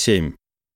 7.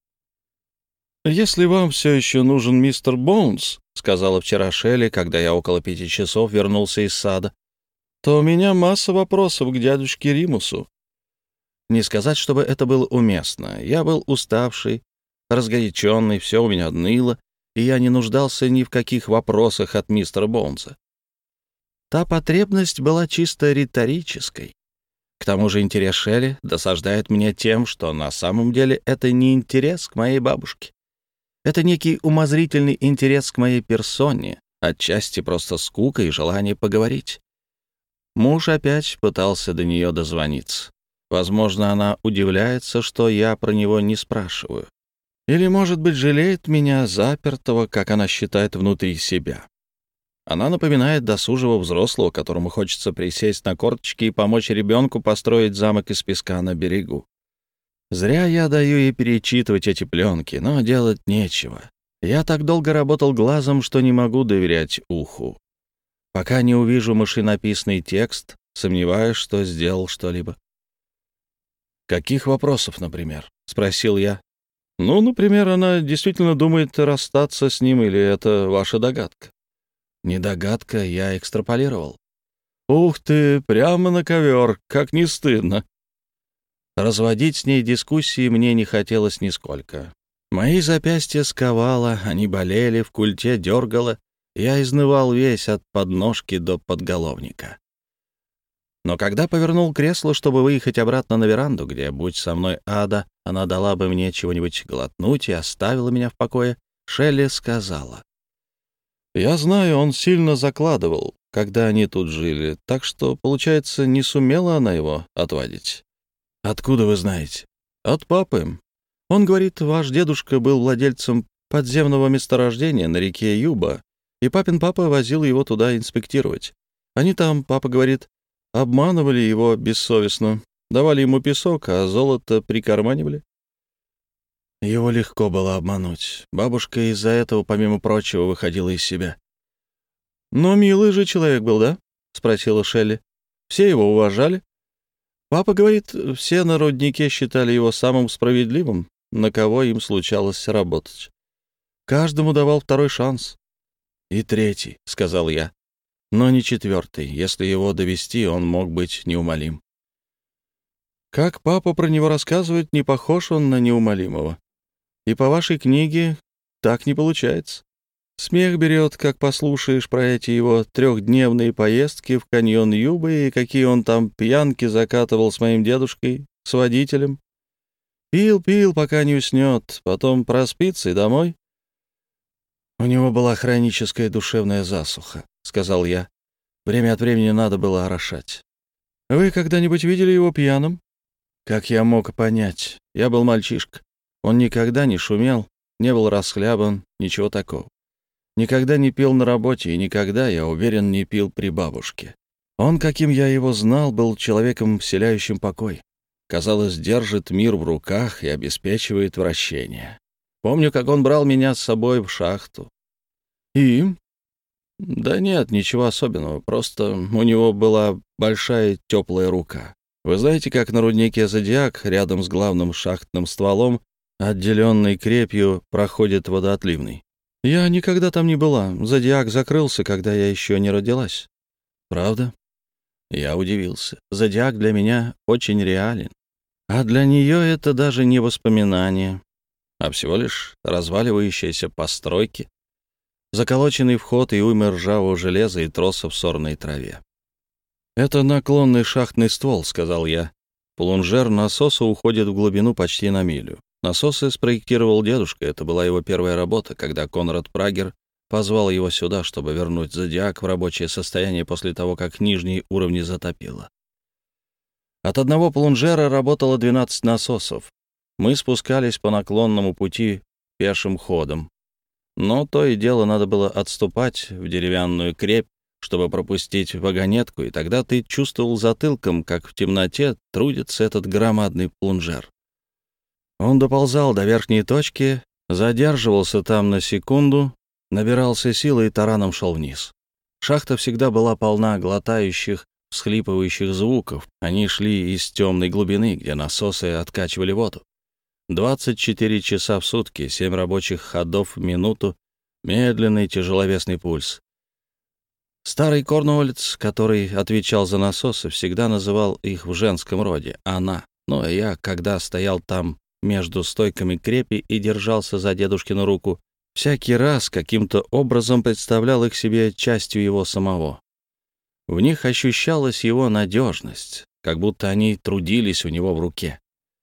«Если вам все еще нужен мистер Боунс, — сказала вчера Шелли, когда я около 5 часов вернулся из сада, — то у меня масса вопросов к дядюшке Римусу». Не сказать, чтобы это было уместно. Я был уставший, разгоряченный, все у меня ныло, и я не нуждался ни в каких вопросах от мистера Боунса. Та потребность была чисто риторической. К тому же интерес Шелли досаждает мне тем, что на самом деле это не интерес к моей бабушке. Это некий умозрительный интерес к моей персоне, отчасти просто скука и желание поговорить. Муж опять пытался до нее дозвониться. Возможно, она удивляется, что я про него не спрашиваю. Или, может быть, жалеет меня запертого, как она считает, внутри себя. Она напоминает досужего взрослого, которому хочется присесть на корточки и помочь ребенку построить замок из песка на берегу. Зря я даю ей перечитывать эти пленки, но делать нечего. Я так долго работал глазом, что не могу доверять уху. Пока не увижу машинописный текст, сомневаюсь, что сделал что-либо. «Каких вопросов, например?» — спросил я. «Ну, например, она действительно думает расстаться с ним, или это ваша догадка?» «Не догадка, я экстраполировал». «Ух ты, прямо на ковер, как не стыдно!» Разводить с ней дискуссии мне не хотелось нисколько. Мои запястья сковало, они болели, в культе дергало, я изнывал весь от подножки до подголовника. Но когда повернул кресло, чтобы выехать обратно на веранду, где, будь со мной ада, она дала бы мне чего-нибудь глотнуть и оставила меня в покое, Шелли сказала: «Я знаю, он сильно закладывал, когда они тут жили, так что, получается, не сумела она его отвадить». «Откуда вы знаете?» «От папы. Он говорит, ваш дедушка был владельцем подземного месторождения на реке Юба, и папин папа возил его туда инспектировать. Они там, папа говорит, обманывали его бессовестно, давали ему песок, а золото прикарманивали». Его легко было обмануть. Бабушка из-за этого, помимо прочего, выходила из себя. «Но милый же человек был, да?» — спросила Шелли. «Все его уважали. Папа говорит, все на руднике считали его самым справедливым, на кого им случалось работать. Каждому давал второй шанс». «И третий», — сказал я. «Но не четвертый. Если его довести, он мог быть неумолим». «Как папа про него рассказывает, не похож он на неумолимого. И по вашей книге так не получается. Смех берет, как послушаешь про эти его 3-дневные поездки в каньон Юбы и какие он там пьянки закатывал с моим дедушкой, с водителем. Пил, пока не уснет, потом проспится и домой». «У него была хроническая душевная засуха», — сказал я. «Время от времени надо было орошать». «Вы когда-нибудь видели его пьяным?» «Как я мог понять? Я был мальчишка. Он никогда не шумел, не был расхлябан, ничего такого. Никогда не пил на работе и никогда, я уверен, не пил при бабушке. Он, каким я его знал, был человеком, вселяющим покой. Казалось, держит мир в руках и обеспечивает вращение. Помню, как он брал меня с собой в шахту». «И?» «Да нет, ничего особенного, просто у него была большая теплая рука. Вы знаете, как на руднике Зодиак, рядом с главным шахтным стволом, отделенный крепью, проходит водоотливный? Я никогда там не была. Зодиак закрылся, когда я еще не родилась». «Правда?» Я удивился. Зодиак для меня очень реален. А для нее это даже не воспоминание, а всего лишь разваливающиеся постройки, заколоченный вход и уйма ржавого железа и тросов в сорной траве. «Это наклонный шахтный ствол», — сказал я. «Плунжер насоса уходит в глубину почти на милю. Насосы спроектировал дедушка, это была его первая работа, когда Конрад Прагер позвал его сюда, чтобы вернуть Зодиак в рабочее состояние после того, как нижние уровни затопило. От одного плунжера работало 12 насосов. Мы спускались по наклонному пути пешим ходом. Но то и дело надо было отступать в деревянную крепь, чтобы пропустить вагонетку, и тогда ты чувствовал затылком, как в темноте трудится этот громадный плунжер. Он доползал до верхней точки, задерживался там на секунду, набирался силы и тараном шел вниз. Шахта всегда была полна глотающих, всхлипывающих звуков. Они шли из темной глубины, где насосы откачивали воду. 24 часа в сутки, 7 рабочих ходов в минуту, медленный тяжеловесный пульс. Старый корнуоллец, который отвечал за насосы, всегда называл их в женском роде «она». Но я, когда стоял там между стойками крепи и держался за дедушкину руку, всякий раз каким-то образом представлял их себе частью его самого. В них ощущалась его надежность, как будто они трудились у него в руке.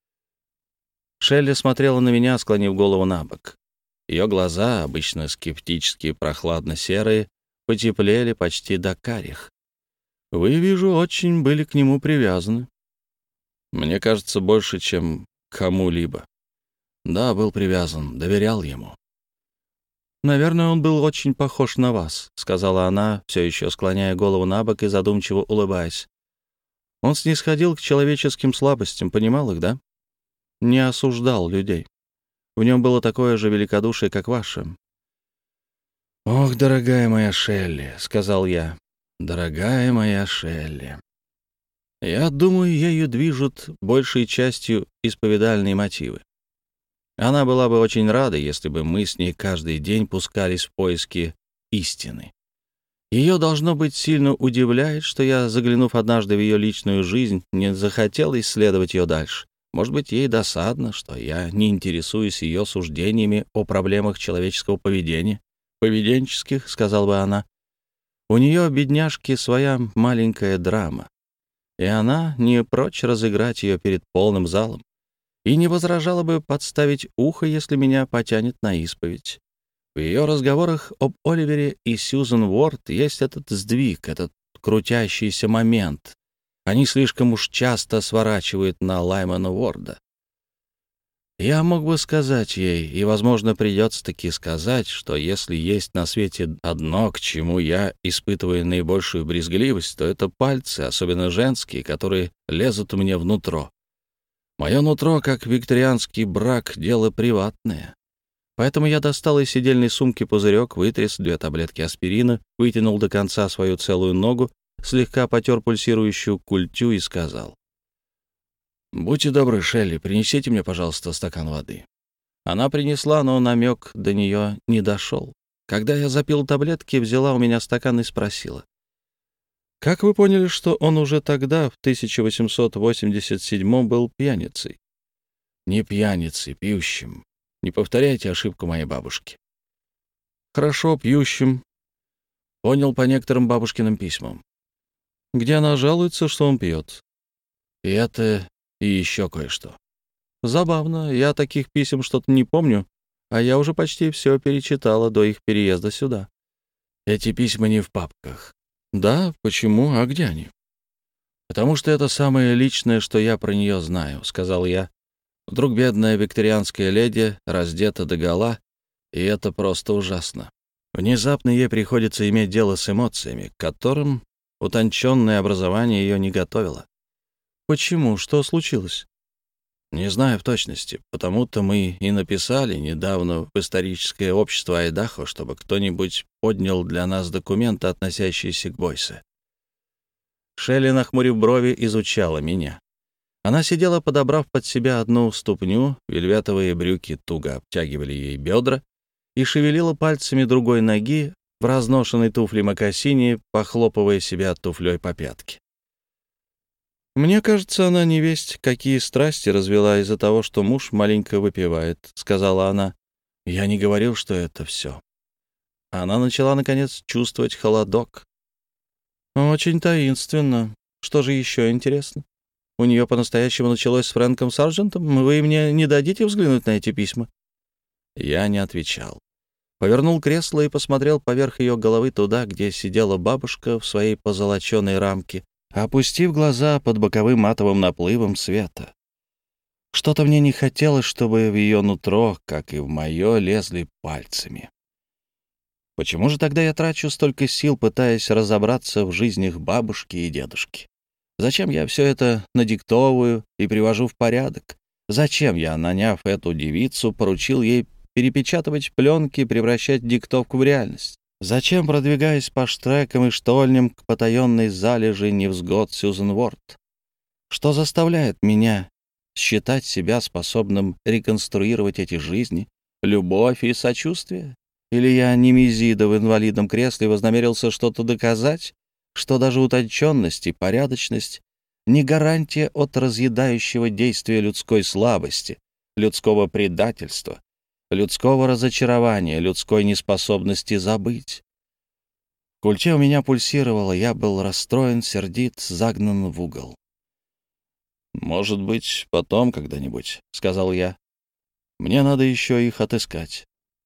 Шелли смотрела на меня, склонив голову на бок. Ее глаза, обычно скептически прохладно-серые, потеплели почти до карих. Вы, вижу, очень были к нему привязаны. Мне кажется, больше, чем к кому-либо. Да, был привязан, доверял ему. «Наверное, он был очень похож на вас», — сказала она, все еще склоняя голову на бок и задумчиво улыбаясь. «Он снисходил к человеческим слабостям, понимал их, да? Не осуждал людей. В нем было такое же великодушие, как ваше». «Ох, дорогая моя Шелли», — сказал я, — «дорогая моя Шелли». Я думаю, ею движут большей частью исповедальные мотивы. Она была бы очень рада, если бы мы с ней каждый день пускались в поиски истины. Ее, должно быть, сильно удивляет, что я, заглянув однажды в ее личную жизнь, не захотел исследовать ее дальше. Может быть, ей досадно, что я не интересуюсь ее суждениями о проблемах человеческого поведения. «Поведенческих», — сказала бы она. «У нее, бедняжки, своя маленькая драма, и она не прочь разыграть ее перед полным залом, и не возражала бы подставить ухо, если меня потянет на исповедь. В ее разговорах об Оливере и Сьюзен Уорд есть этот сдвиг, этот крутящийся момент. Они слишком уж часто сворачивают на Лаймана Уорда. Я мог бы сказать ей, и, возможно, придется таки сказать, что если есть на свете одно, к чему я испытываю наибольшую брезгливость, то это пальцы, особенно женские, которые лезут мне внутрь. Мое нутро, как викторианский брак, дело приватное. Поэтому я достал из сидельной сумки пузырек, вытряс 2 таблетки аспирина, вытянул до конца свою целую ногу, слегка потер пульсирующую культю и сказал: «Будьте добры, Шелли, принесите мне, пожалуйста, стакан воды». Она принесла, но намек до нее не дошел. Когда я запил таблетки, взяла у меня стакан и спросила: «Как вы поняли, что он уже тогда, в 1887 был пьяницей?» «Не пьяницей, пьющим. Не повторяйте ошибку моей бабушки». «Хорошо, пьющим». Понял по некоторым бабушкиным письмам, где она жалуется, что он пьет. И это, и еще кое-что. Забавно, я таких писем что-то не помню, а я уже почти все перечитала до их переезда сюда. Эти письма не в папках. Да, почему? А где они? Потому что это самое личное, что я про нее знаю, сказал я. Вдруг бедная викторианская леди раздета догола, и это просто ужасно. Внезапно ей приходится иметь дело с эмоциями, к которым утонченное образование ее не готовило. Почему? Что случилось? Не знаю в точности, потому-то мы и написали недавно в историческое общество Айдахо, чтобы кто-нибудь поднял для нас документы, относящиеся к Бойсе. Шелли, нахмурив брови, изучала меня. Она сидела, подобрав под себя одну ступню, вельветовые брюки туго обтягивали ей бедра, и шевелила пальцами другой ноги в разношенной туфле-мокасине, похлопывая себя туфлей по пятке. «Мне кажется, она невесть какие страсти развела из-за того, что муж маленько выпивает», — сказала она. «Я не говорил, что это все». Она начала, наконец, чувствовать холодок. «Очень таинственно. Что же еще интересно? У нее по-настоящему началось с Фрэнком Сарджентом? Вы мне не дадите взглянуть на эти письма?» Я не отвечал. Повернул кресло и посмотрел поверх ее головы туда, где сидела бабушка в своей позолоченной рамке, опустив глаза под боковым матовым наплывом света. Что-то мне не хотелось, чтобы в ее нутро, как и в мое, лезли пальцами. Почему же тогда я трачу столько сил, пытаясь разобраться в жизнях бабушки и дедушки? Зачем я все это надиктовываю и привожу в порядок? Зачем я, наняв эту девицу, поручил ей перепечатывать пленки и превращать диктовку в реальность? Зачем продвигаюсь по штрекам и штольням к потаенной залежи невзгод Сьюзен Уорд? Что заставляет меня считать себя способным реконструировать эти жизни? Любовь и сочувствие? Или я Немезида в инвалидном кресле вознамерился что-то доказать, что даже утонченность и порядочность не гарантия от разъедающего действия людской слабости, людского предательства, людского разочарования, людской неспособности забыть? В культе у меня пульсировало, я был расстроен, сердит, загнан в угол. «Может быть, потом когда-нибудь», — сказал я. «Мне надо еще их отыскать».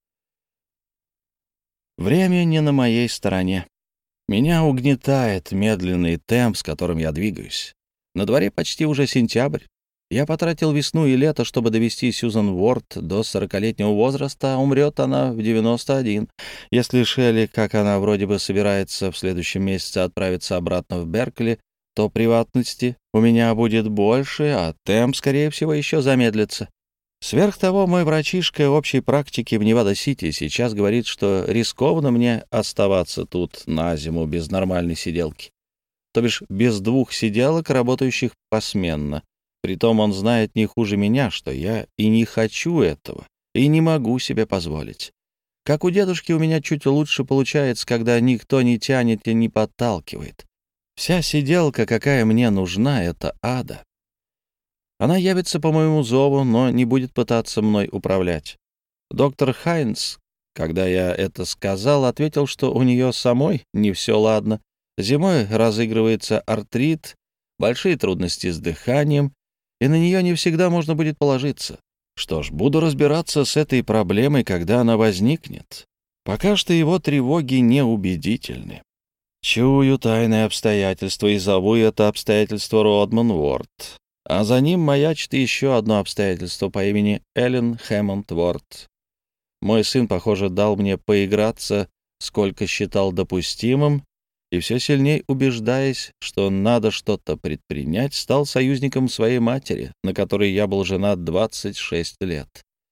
Время не на моей стороне. Меня угнетает медленный темп, с которым я двигаюсь. На дворе почти уже сентябрь. Я потратил весну и лето, чтобы довести Сьюзан Уорд до 40-летнего возраста, а умрет она в 91. Если Шелли, как она вроде бы собирается в следующем месяце отправиться обратно в Беркли, то приватности у меня будет больше, а темп, скорее всего, еще замедлится. Сверх того, мой врачишка общей практики в Невада-Сити сейчас говорит, что рискованно мне оставаться тут на зиму без нормальной сиделки. То бишь без 2 сиделок, работающих посменно. Притом он знает не хуже меня, что я и не хочу этого, и не могу себе позволить. Как у дедушки у меня чуть лучше получается, когда никто не тянет и не подталкивает. Вся сиделка, какая мне нужна, — это Ада. Она явится по моему зову, но не будет пытаться мной управлять. Доктор Хайнс, когда я это сказал, ответил, что у нее самой не все ладно. Зимой разыгрывается артрит, большие трудности с дыханием, и на нее не всегда можно будет положиться. Что ж, буду разбираться с этой проблемой, когда она возникнет. Пока что его тревоги неубедительны. Чую тайные обстоятельства и зову это обстоятельство Родман Уорд. А за ним маячит еще одно обстоятельство по имени Эллен Хэммонд Уорд. Мой сын, похоже, дал мне поиграться, сколько считал допустимым, и все сильнее убеждаясь, что надо что-то предпринять, стал союзником своей матери, на которой я был женат 26 лет.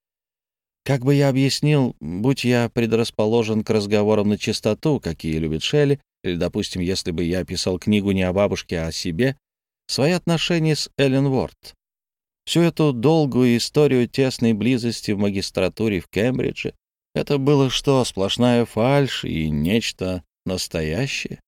Как бы я объяснил, будь я предрасположен к разговорам на чистоту, какие любит Шелли, или, допустим, если бы я писал книгу не о бабушке, а о себе, свои отношения с Эллен Уорд, всю эту долгую историю тесной близости в магистратуре в Кембридже, это было что, сплошная фальшь и нечто настоящее?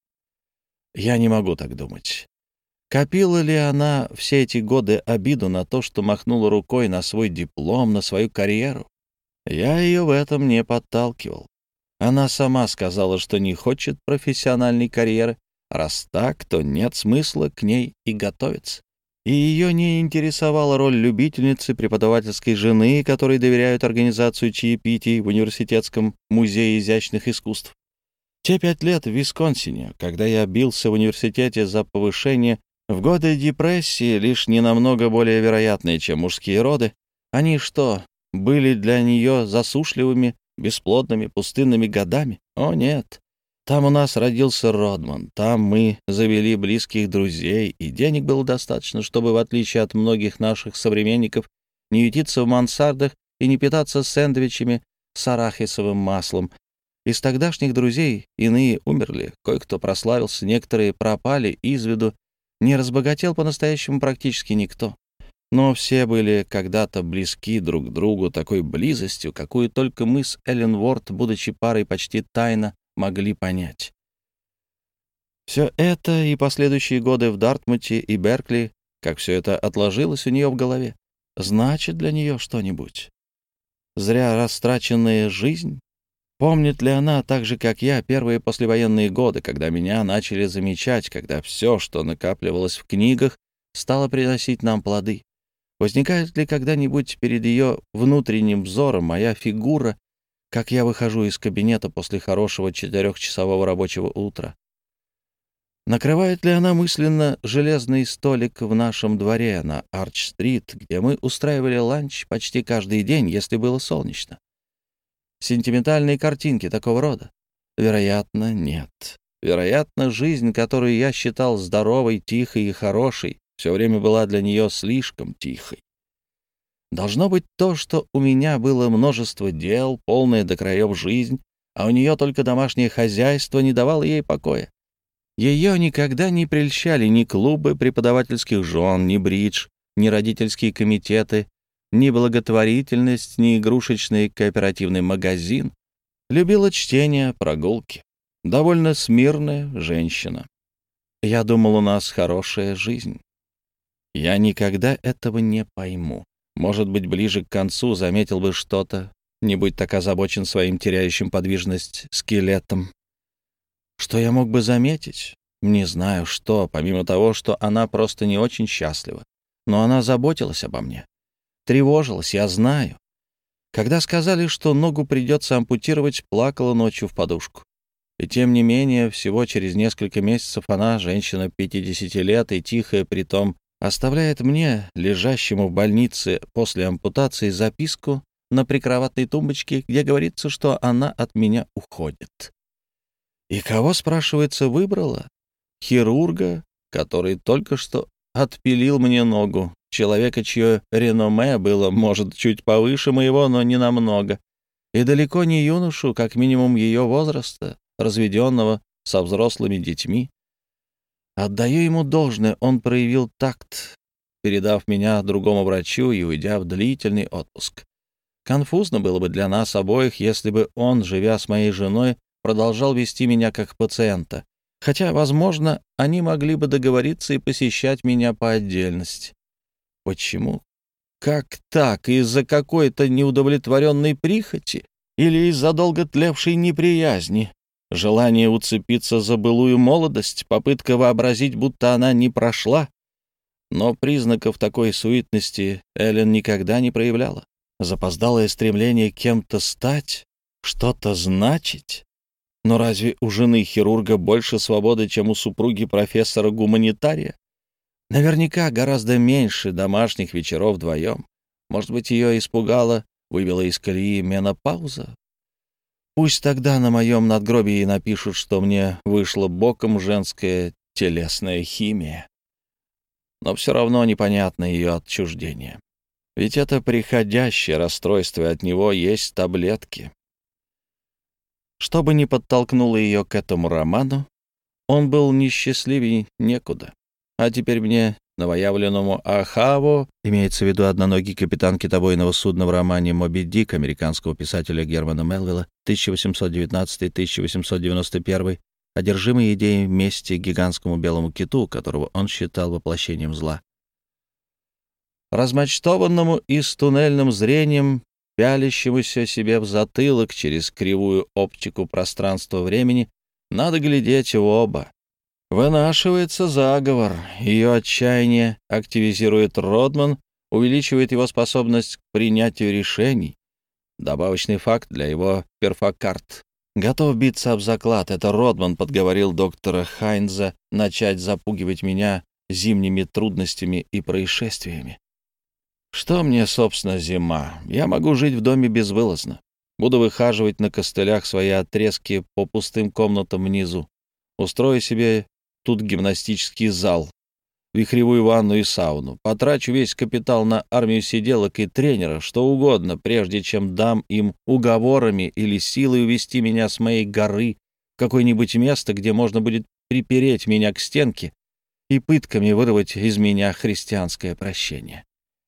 Я не могу так думать. Копила ли она все эти годы обиду на то, что махнула рукой на свой диплом, на свою карьеру? Я ее в этом не подталкивал. Она сама сказала, что не хочет профессиональной карьеры. Раз так, то нет смысла к ней и готовиться. И ее не интересовала роль любительницы, преподавательской жены, которой доверяют организацию чаепитий в Университетском музее изящных искусств. Те 5 лет в Висконсине, когда я бился в университете за повышение, в годы депрессии, лишь ненамного более вероятные, чем мужские роды, они что, были для нее засушливыми, бесплодными, пустынными годами? О, нет. Там у нас родился Родман, там мы завели близких друзей, и денег было достаточно, чтобы, в отличие от многих наших современников, не ютиться в мансардах и не питаться сэндвичами с арахисовым маслом. Из тогдашних друзей иные умерли, кое-кто прославился, некоторые пропали из виду, не разбогател по-настоящему практически никто. Но все были когда-то близки друг к другу такой близостью, какую только мы с Эллен Уорд, будучи парой почти тайно, могли понять. Все это и последующие годы в Дартмуте и Беркли, как все это отложилось у нее в голове, значит для нее что-нибудь. Зря растраченная жизнь? Помнит ли она, так же, как я, первые послевоенные годы, когда меня начали замечать, когда все, что накапливалось в книгах, стало приносить нам плоды? Возникает ли когда-нибудь перед ее внутренним взором моя фигура, как я выхожу из кабинета после хорошего 4-часового рабочего утра? Накрывает ли она мысленно железный столик в нашем дворе на Арч-стрит, где мы устраивали ланч почти каждый день, если было солнечно? Сентиментальные картинки такого рода? Вероятно, нет. Вероятно, жизнь, которую я считал здоровой, тихой и хорошей, все время была для нее слишком тихой. Должно быть то, что у меня было множество дел, полная до краев жизнь, а у нее только домашнее хозяйство не давало ей покоя. Ее никогда не прельщали ни клубы преподавательских жен, ни бридж, ни родительские комитеты, ни благотворительность, ни игрушечный кооперативный магазин. Любила чтение, прогулки. Довольно смирная женщина. Я думал, у нас хорошая жизнь. Я никогда этого не пойму. Может быть, ближе к концу заметил бы что-то, не будь так озабочен своим теряющим подвижность скелетом. Что я мог бы заметить? Не знаю, что, помимо того, что она просто не очень счастлива. Но она заботилась обо мне. Тревожилась, я знаю. Когда сказали, что ногу придется ампутировать, плакала ночью в подушку. И тем не менее, всего через несколько месяцев она, женщина 50 лет и тихая, притом, оставляет мне, лежащему в больнице после ампутации, записку на прикроватной тумбочке, где говорится, что она от меня уходит. И кого, спрашивается, выбрала? Хирурга, который только что отпилил мне ногу, человека, чье реноме было, может, чуть повыше моего, но не намного, и далеко не юношу, как минимум ее возраста, разведенного со взрослыми детьми. Отдаю ему должное, он проявил такт, передав меня другому врачу и уйдя в длительный отпуск. Конфузно было бы для нас обоих, если бы он, живя с моей женой, продолжал вести меня как пациента, хотя, возможно, они могли бы договориться и посещать меня по отдельности. Почему? Как так? Из-за какой-то неудовлетворенной прихоти? Или из-за долго тлевшей неприязни? Желание уцепиться за былую молодость, попытка вообразить, будто она не прошла? Но признаков такой суетности Эллен никогда не проявляла. Запоздалое стремление кем-то стать, что-то значить. Но разве у жены хирурга больше свободы, чем у супруги профессора-гуманитария? Наверняка гораздо меньше домашних вечеров вдвоем. Может быть, ее испугала, вывела из колеи менопауза? Пусть тогда на моем надгробии напишут, что мне вышла боком женская телесная химия. Но все равно непонятно ее отчуждение. Ведь это приходящее расстройство, от него есть таблетки. Что бы ни подтолкнуло ее к этому роману, он был несчастливей некуда. А теперь мне, новоявленному Ахаву, имеется в виду одноногий капитан китобойного судна в романе «Моби Дик» американского писателя Германа Мелвилла 1819-1891, одержимый идеей мести гигантскому белому киту, которого он считал воплощением зла. Размочтованному и с туннельным зрением, пялящемуся себе в затылок через кривую оптику пространства-времени, надо глядеть в оба. Вынашивается заговор, ее отчаяние активизирует Родман, увеличивает его способность к принятию решений. Добавочный факт для его перфокарт. Готов биться об заклад, это Родман подговорил доктора Хайнза начать запугивать меня зимними трудностями и происшествиями. Что мне, собственно, зима? Я могу жить в доме безвылазно. Буду выхаживать на костылях свои отрезки по пустым комнатам внизу. Устрою себе тут гимнастический зал, вихревую ванну и сауну. Потрачу весь капитал на армию сиделок и тренера, что угодно, прежде чем дам им уговорами или силой увести меня с моей горы в какое-нибудь место, где можно будет припереть меня к стенке и пытками вырвать из меня христианское прощение.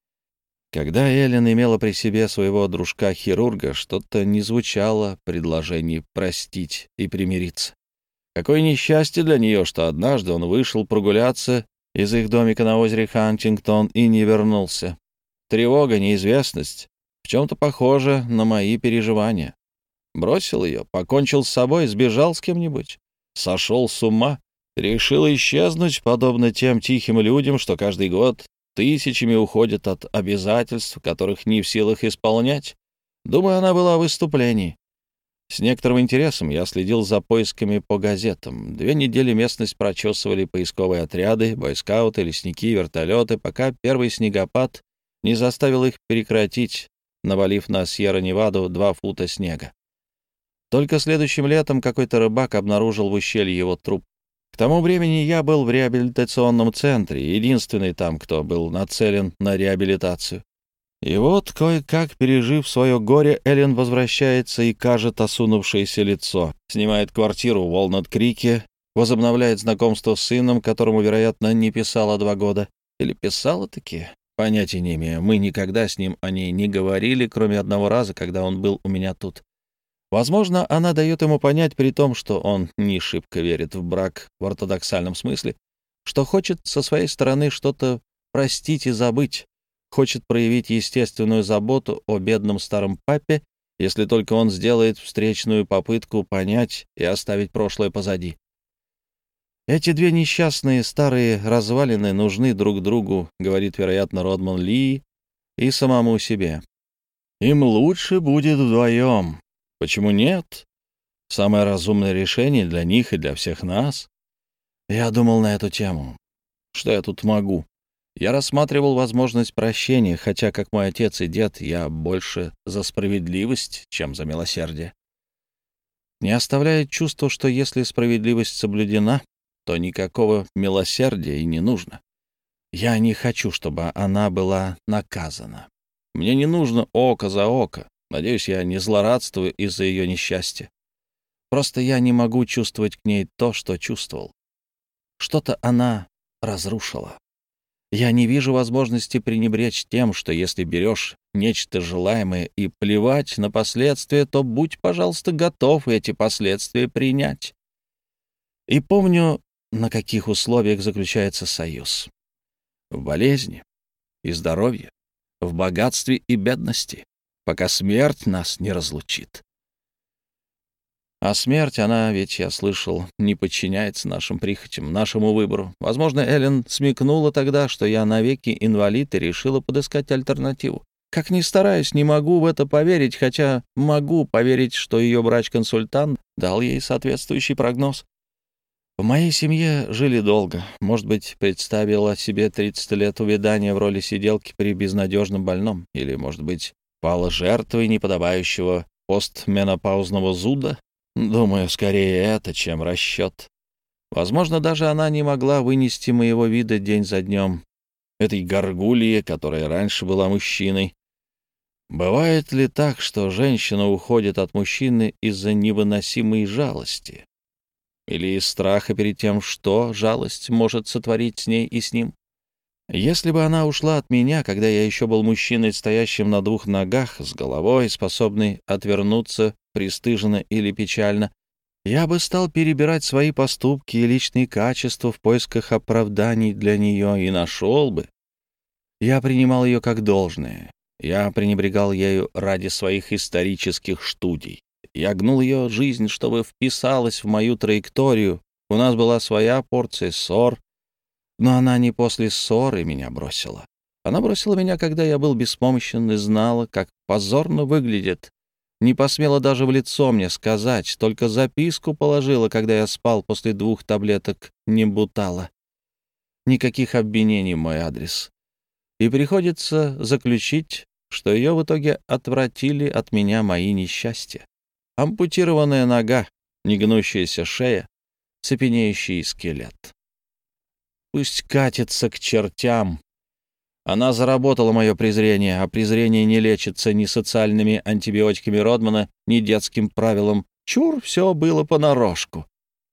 Когда Эллен имела при себе своего дружка-хирурга, что-то не звучало предложений простить и примириться. Какое несчастье для нее, что однажды он вышел прогуляться из их домика на озере Хантингтон и не вернулся. Тревога, неизвестность в чем-то похоже на мои переживания. Бросил ее, покончил с собой, сбежал с кем-нибудь, сошел с ума, решил исчезнуть, подобно тем тихим людям, что каждый год тысячами уходят от обязательств, которых не в силах исполнять. Думаю, она была в выступлении. С некоторым интересом я следил за поисками по газетам. 2 недели местность прочесывали поисковые отряды, бойскауты, лесники, вертолеты, пока первый снегопад не заставил их прекратить, навалив на Сьерра-Неваду 2 фута снега. Только следующим летом какой-то рыбак обнаружил в ущелье его труп. К тому времени я был в реабилитационном центре, единственный там, кто был нацелен на реабилитацию. И вот, кое-как пережив свое горе, Эллен возвращается и кажет осунувшееся лицо, снимает квартиру в Уолнат-Крике, возобновляет знакомство с сыном, которому, вероятно, не писала 2 года. Или писала-таки? Понятия не имею. Мы никогда с ним о ней не говорили, кроме одного раза, когда он был у меня тут. Возможно, она дает ему понять, при том, что он не шибко верит в брак в ортодоксальном смысле, что хочет со своей стороны что-то простить и забыть, хочет проявить естественную заботу о бедном старом папе, если только он сделает встречную попытку понять и оставить прошлое позади. Эти две несчастные старые развалины нужны друг другу, говорит, вероятно, Родман Ли, и самому себе. Им лучше будет вдвоем. Почему нет? Самое разумное решение для них и для всех нас. Я думал на эту тему. Что я тут могу? Я рассматривал возможность прощения, хотя, как мой отец и дед, я больше за справедливость, чем за милосердие. Не оставляет чувство, что если справедливость соблюдена, то никакого милосердия и не нужно. Я не хочу, чтобы она была наказана. Мне не нужно око за око. Надеюсь, я не злорадствую из-за ее несчастья. Просто я не могу чувствовать к ней то, что чувствовал. Что-то она разрушила. Я не вижу возможности пренебречь тем, что если берешь нечто желаемое и плевать на последствия, то будь, пожалуйста, готов эти последствия принять. И помню, на каких условиях заключается союз. В болезни и здоровье, в богатстве и бедности, пока смерть нас не разлучит. А смерть, она, ведь, я слышал, не подчиняется нашим прихотям, нашему выбору. Возможно, Эллен смекнула тогда, что я навеки инвалид, и решила подыскать альтернативу. Как ни стараюсь, не могу в это поверить, хотя могу поверить, что ее врач-консультант дал ей соответствующий прогноз. В моей семье жили долго. Может быть, представила себе 30 лет увядания в роли сиделки при безнадежном больном. Или, может быть, пала жертвой неподобающего постменопаузного зуда. Думаю, скорее это, чем расчет. Возможно, даже она не могла вынести моего вида день за днем. Этой горгульи, которая раньше была мужчиной. Бывает ли так, что женщина уходит от мужчины из-за невыносимой жалости? Или из страха перед тем, что жалость может сотворить с ней и с ним? Если бы она ушла от меня, когда я еще был мужчиной, стоящим на двух ногах, с головой, способный отвернуться пристыженно или печально, я бы стал перебирать свои поступки и личные качества в поисках оправданий для нее и нашел бы. Я принимал ее как должное. Я пренебрегал ею ради своих исторических студий. Я гнул ее жизнь, чтобы вписалась в мою траекторию. У нас была своя порция ссор, но она не после ссоры меня бросила. Она бросила меня, когда я был беспомощен и знала, как позорно выглядит. Не посмела даже в лицо мне сказать, только записку положила, когда я спал после 2 таблеток Нембутала. Никаких обвинений в мой адрес. И приходится заключить, что ее в итоге отвратили от меня мои несчастья. Ампутированная нога, негнущаяся шея, цепенеющий скелет. Пусть катится к чертям. Она заработала мое презрение, а презрение не лечится ни социальными антибиотиками Родмана, ни детским правилом. Чур, все было понарошку.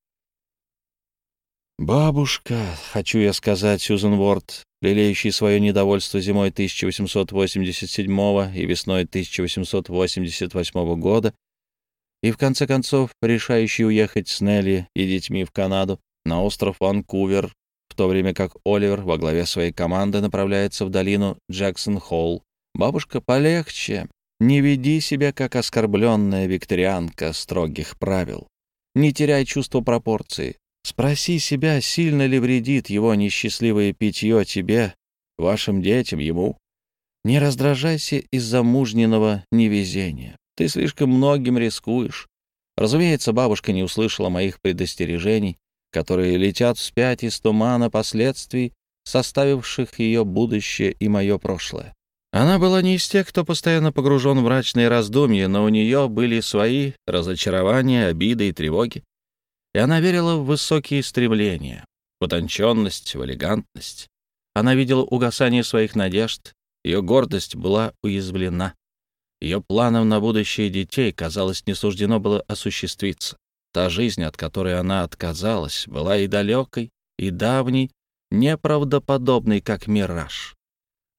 Бабушка, хочу я сказать, Сьюзен Уорд, лелеющий свое недовольство зимой 1887 и весной 1888 года, и в конце концов решающий уехать с Нелли и детьми в Канаду, на остров Ванкувер, в то время как Оливер во главе своей команды направляется в долину Джексон-Холл. Бабушка, полегче. Не веди себя как оскорбленная викторианка строгих правил. Не теряй чувство пропорции. Спроси себя, сильно ли вредит его несчастливое питье тебе, вашим детям, ему. Не раздражайся из-за мужниного невезения. Ты слишком многим рискуешь. Разумеется, бабушка не услышала моих предостережений, которые летят вспять из тумана последствий, составивших ее будущее и мое прошлое. Она была не из тех, кто постоянно погружен в мрачные раздумья, но у нее были свои разочарования, обиды и тревоги. И она верила в высокие стремления, в утонченность, в элегантность. Она видела угасание своих надежд, ее гордость была уязвлена. Ее планам на будущее детей, казалось, не суждено было осуществиться. Та жизнь, от которой она отказалась, была и далекой, и давней, неправдоподобной, как мираж.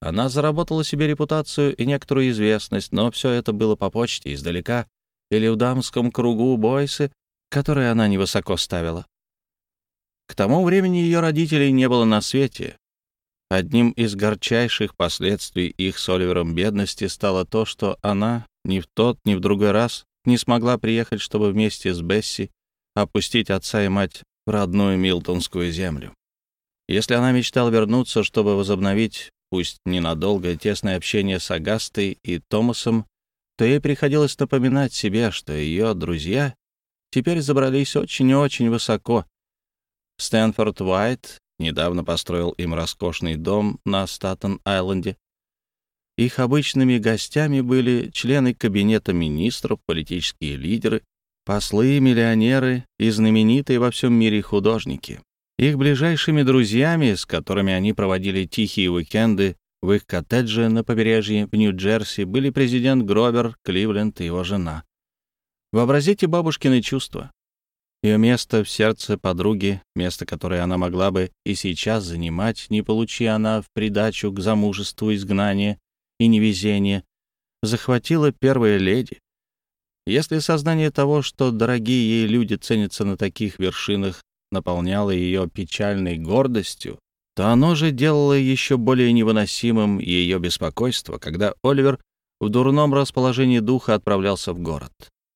Она заработала себе репутацию и некоторую известность, но все это было по почте, издалека, или в дамском кругу Бойсы, которые она невысоко ставила. К тому времени ее родителей не было на свете. Одним из горчайших последствий их с Оливером бедности стало то, что она ни в тот, ни в другой раз не смогла приехать, чтобы вместе с Бесси опустить отца и мать в родную Милтонскую землю. Если она мечтала вернуться, чтобы возобновить, пусть ненадолго, тесное общение с Агастой и Томасом, то ей приходилось напоминать себе, что ее друзья теперь забрались очень и очень высоко. Стэнфорд Уайт недавно построил им роскошный дом на Статен-Айленде. Их обычными гостями были члены кабинета министров, политические лидеры, послы, миллионеры и знаменитые во всем мире художники. Их ближайшими друзьями, с которыми они проводили тихие уикенды в их коттедже на побережье в Нью-Джерси, были президент Гровер Кливленд и его жена. Вообразите бабушкины чувства. Ее место в сердце подруги, место, которое она могла бы и сейчас занимать, не получи она в придачу к замужеству изгнания и невезения, захватила первая леди. Если сознание того, что дорогие ей люди ценятся на таких вершинах, наполняло ее печальной гордостью, то оно же делало еще более невыносимым ее беспокойство, когда Оливер в дурном расположении духа отправлялся в город.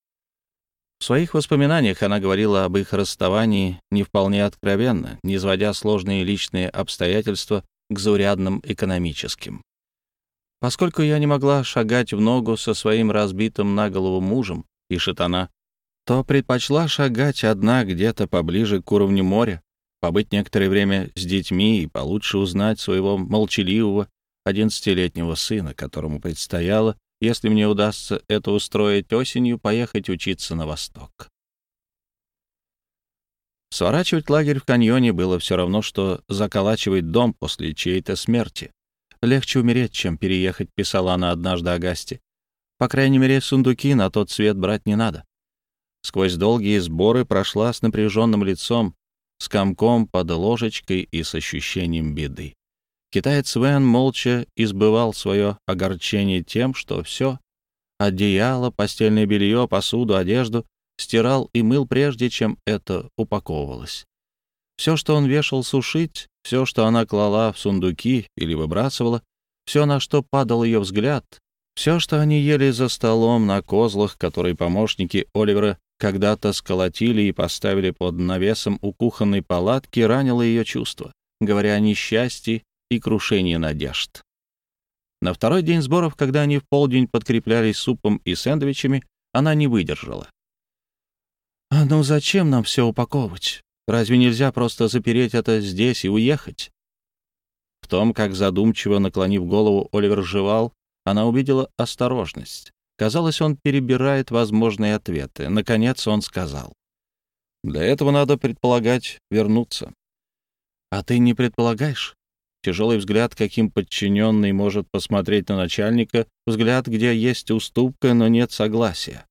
В своих воспоминаниях она говорила об их расставании не вполне откровенно, не сводя сложные личные обстоятельства к заурядным экономическим. «Поскольку я не могла шагать в ногу со своим разбитым на голову мужем», — пишет она, то предпочла шагать одна где-то поближе к уровню моря, побыть некоторое время с детьми и получше узнать своего молчаливого 11-летнего сына, которому предстояло, если мне удастся это устроить осенью, поехать учиться на восток. Сворачивать лагерь в каньоне было все равно, что заколачивать дом после чьей-то смерти. «Легче умереть, чем переехать», — писала она однажды Агасте. «По крайней мере, сундуки на тот свет брать не надо». Сквозь долгие сборы прошла с напряженным лицом, с комком под ложечкой и с ощущением беды. Китаец Вэн молча избывал свое огорчение тем, что все — одеяло, постельное белье, посуду, одежду — стирал и мыл прежде, чем это упаковывалось. Все, что он вешал сушить, все, что она клала в сундуки или выбрасывала, все, на что падал ее взгляд, все, что они ели за столом на козлах, которые помощники Оливера когда-то сколотили и поставили под навесом у кухонной палатки, ранило ее чувства, говоря о несчастье и крушении надежд. На второй день сборов, когда они в полдень подкреплялись супом и сэндвичами, она не выдержала. «А ну зачем нам все упаковывать? Разве нельзя просто запереть это здесь и уехать?» В том, как задумчиво наклонив голову Оливер жевал, она увидела осторожность. Казалось, он перебирает возможные ответы. Наконец он сказал: «Для этого надо предполагать вернуться». «А ты не предполагаешь?» Тяжелый взгляд, каким подчиненный может посмотреть на начальника, взгляд, где есть уступка, но нет согласия.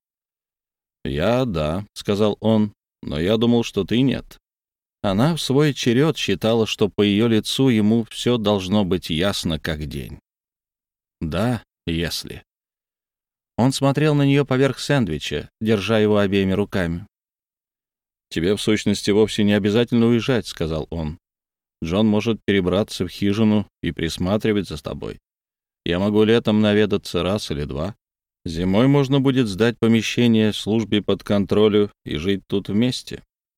Да», — сказал он, — «но я думал, что ты нет». Она в свой черед считала, что по ее лицу ему все должно быть ясно, как день. «Да, если». Он смотрел на нее поверх сэндвича, держа его обеими руками. «Тебе, в сущности, вовсе не обязательно уезжать», — сказал он. «Джон может перебраться в хижину и присматривать за тобой. Я могу летом наведаться раз или два. Зимой можно будет сдать помещение службе под контролю и жить тут вместе».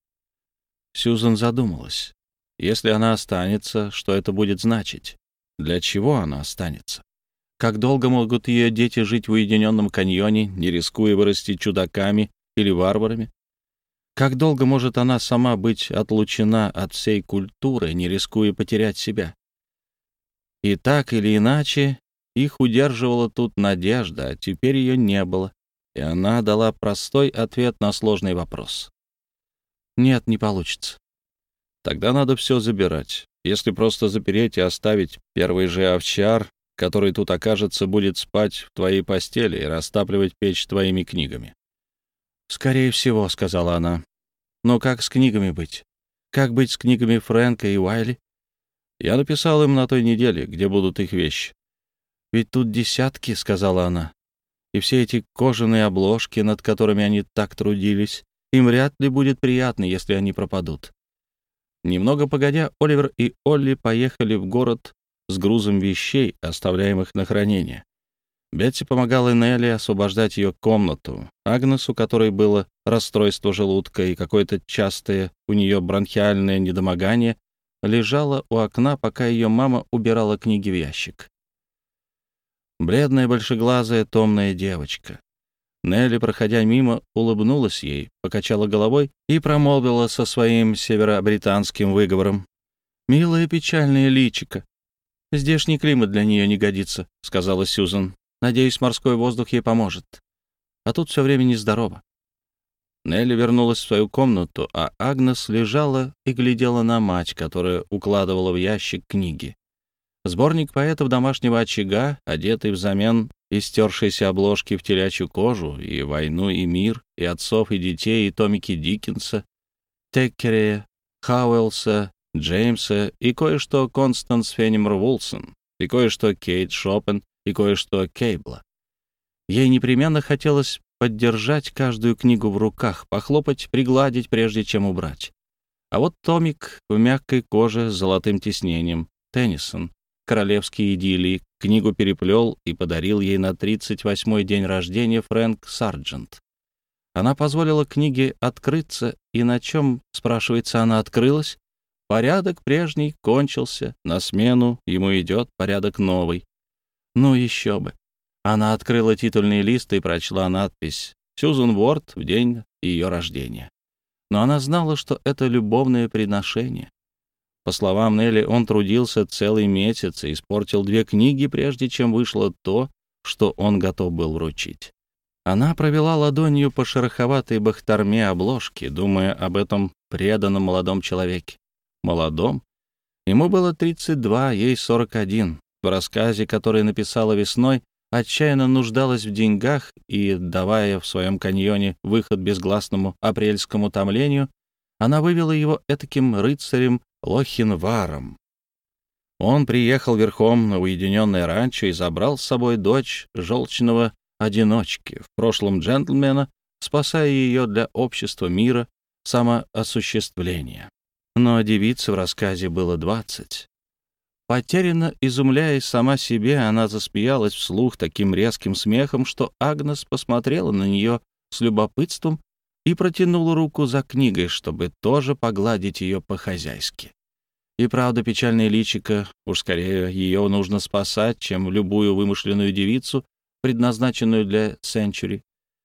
Сьюзан задумалась. Если она останется, что это будет значить? Для чего она останется? Как долго могут ее дети жить в уединенном каньоне, не рискуя вырасти чудаками или варварами? Как долго может она сама быть отлучена от всей культуры, не рискуя потерять себя? И так или иначе, их удерживала тут надежда, а теперь ее не было, и она дала простой ответ на сложный вопрос. «Нет, не получится». «Тогда надо все забирать. Если просто запереть и оставить, первый же овчар, который тут окажется, будет спать в твоей постели и растапливать печь твоими книгами». «Скорее всего», — сказала она. «Но как с книгами быть? Как быть с книгами Фрэнка и Уайли?» «Я написал им на той неделе, где будут их вещи. «Ведь тут десятки», — сказала она. «И все эти кожаные обложки, над которыми они так трудились, им вряд ли будет приятно, если они пропадут». Немного погодя, Оливер и Олли поехали в город с грузом вещей, оставляемых на хранение. Бетси помогала Нелли освобождать ее комнату. Агнес, у которой было расстройство желудка и какое-то частое у нее бронхиальное недомогание, лежала у окна, пока ее мама убирала книги в ящик. Бледная, большеглазая, томная девочка. Нелли, проходя мимо, улыбнулась ей, покачала головой и промолвила со своим северобританским выговором: «Милая печальная личико. Здешний климат для нее не годится», — сказала Сьюзан. «Надеюсь, морской воздух ей поможет. А тут все время нездорово». Нелли вернулась в свою комнату, а Агнес лежала и глядела на мать, которая укладывала в ящик книги. Сборник поэтов домашнего очага, одетый взамен истершейся обложки в телячью кожу, и «Войну и мир», и «Отцов и детей», и томики Диккенса, Теккерея, Хауэлса, Джеймса, и кое-что Констанс Феннимор Вулсон, и кое-что Кейт Шопен, и кое-что Кейбла. Ей непременно хотелось поддержать каждую книгу в руках, похлопать, пригладить, прежде чем убрать. А вот томик в мягкой коже с золотым тиснением, Теннисон, «Королевские идиллии», книгу переплел и подарил ей на 38-й день рождения Фрэнк Сарджент. Она позволила книге открыться, и на чем, спрашивается, она открылась? Порядок прежний кончился, на смену ему идет порядок новый. Ну еще бы. Она открыла титульный лист и прочла надпись «Сьюзан Уорд в день ее рождения». Но она знала, что это любовное приношение. По словам Нелли, он трудился целый месяц и испортил 2 книги, прежде чем вышло то, что он готов был вручить. Она провела ладонью по шероховатой бахтарме обложки, думая об этом преданном молодом человеке. Молодом? Ему было 32, ей 41. В рассказе, который написала весной, отчаянно нуждалась в деньгах и, давая в своем каньоне выход безгласному апрельскому томлению, она вывела его этаким рыцарем Лохинваром. Он приехал верхом на уединенное ранчо и забрал с собой дочь желчного одиночки, в прошлом джентльмена, спасая ее для общества мира, самоосуществления. Но девице в рассказе было 20. Потерянно изумляясь сама себе, она засмеялась вслух таким резким смехом, что Агнес посмотрела на нее с любопытством и протянула руку за книгой, чтобы тоже погладить ее по-хозяйски. И правда, печальное личико, уж скорее ее нужно спасать, чем любую вымышленную девицу, предназначенную для Сенчури.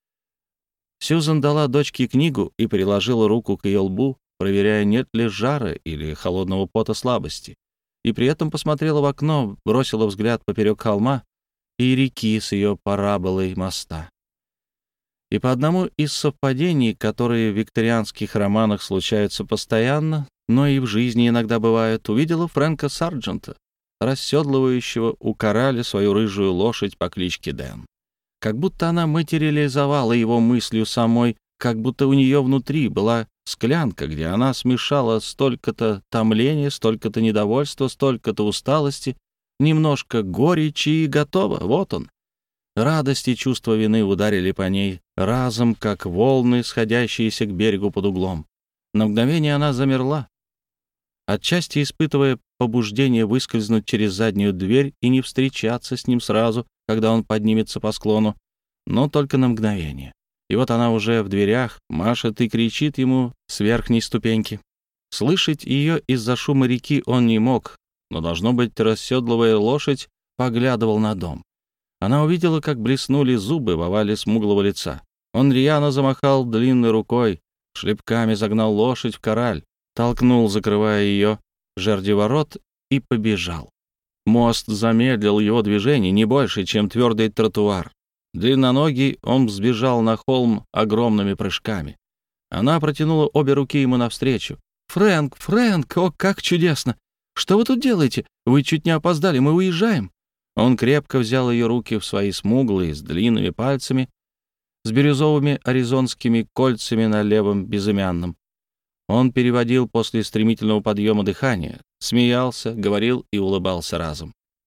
Сьюзан дала дочке книгу и приложила руку к ее лбу, проверяя, нет ли жара или холодного пота слабости, и при этом посмотрела в окно, бросила взгляд поперек холма и реки с ее параболой моста. И по одному из совпадений, которые в викторианских романах случаются постоянно, но и в жизни иногда бывают, увидела Фрэнка Сарджента, расседлывающего у кораля свою рыжую лошадь по кличке Дэн. Как будто она материализовала его мыслью самой, как будто у нее внутри была склянка, где она смешала столько-то томления, столько-то недовольства, столько-то усталости, немножко горечи и готово. Вот он. Радость и чувство вины ударили по ней разом, как волны, сходящиеся к берегу под углом. На мгновение она замерла, отчасти испытывая побуждение выскользнуть через заднюю дверь и не встречаться с ним сразу, когда он поднимется по склону, но только на мгновение. И вот она уже в дверях, машет и кричит ему с верхней ступеньки. Слышать ее из-за шума реки он не мог, но, должно быть, расседлывая лошадь, поглядывал на дом. Она увидела, как блеснули зубы в овале смуглого лица. Он рьяно замахал длинной рукой, шлепками загнал лошадь в кораль, толкнул, закрывая ее жерди ворот, и побежал. Мост замедлил его движение не больше, чем твердый тротуар. Длинноногий он взбежал на холм огромными прыжками. Она протянула обе руки ему навстречу. «Фрэнк, Фрэнк, о, как чудесно! Что вы тут делаете? Вы чуть не опоздали, мы уезжаем!» Он крепко взял ее руки в свои смуглые, с длинными пальцами, с бирюзовыми аризонскими кольцами на левом безымянном. Он переводил после стремительного подъема дыхания, смеялся, говорил и улыбался разом.